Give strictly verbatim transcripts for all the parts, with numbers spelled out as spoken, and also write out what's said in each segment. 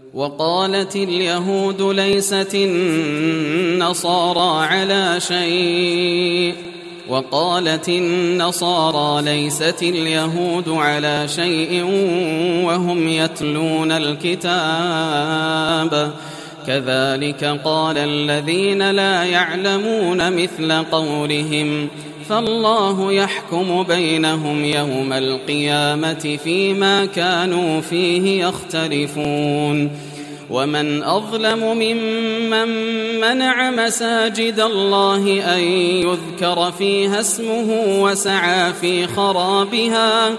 وقالت اليهود ليست النصارى على شيء وقالت النصارى ليست اليهود على شيء وهم يتلون الكتاب كذلك قال الذين لا يعلمون مثل قولهم فالله يحكم بينهم يوم القيامة فيما كانوا فيه يختلفون ومن أظلم ممن منع مساجد الله أن يذكر فيها اسمه وسعى في خرابها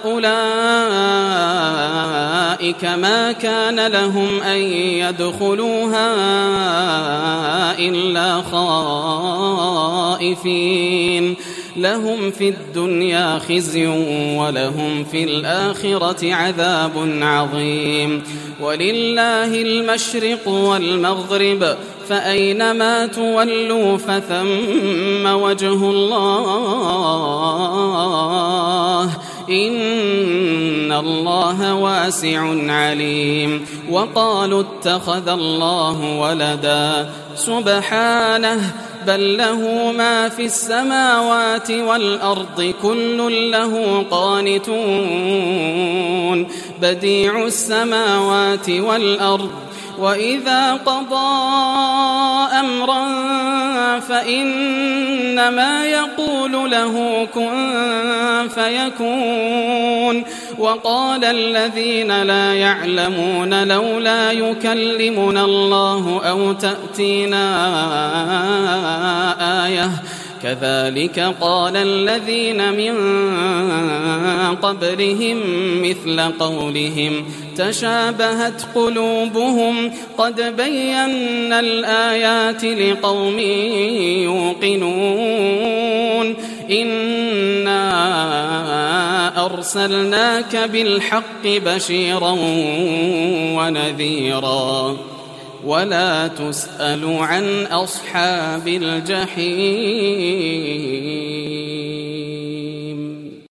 أولئك ما كان لهم أن يدخلوها إلا خائفين لهم في الدنيا خزي ولهم في الآخرة عذاب عظيم ولله المشرق والمغرب فأينما تولوا فثم وجه الله إن الله واسع عليم وقالوا اتخذ الله ولدا سبحانه بل له ما في السماوات والأرض كل له قانتون بديع السماوات والأرض وإذا قضى أمرا فإنما يقول له كن فيكون وقال الذين لا يعلمون لولا يكلمنا الله أو تأتينا آية كذلك قال الذين من قبلهم مثل قولهم تشابهت قلوبهم قد بينا الآيات لقوم يوقنون إنا أرسلناك بالحق بشيرا ونذيرا ولا تسأل عن أصحاب الجحيم.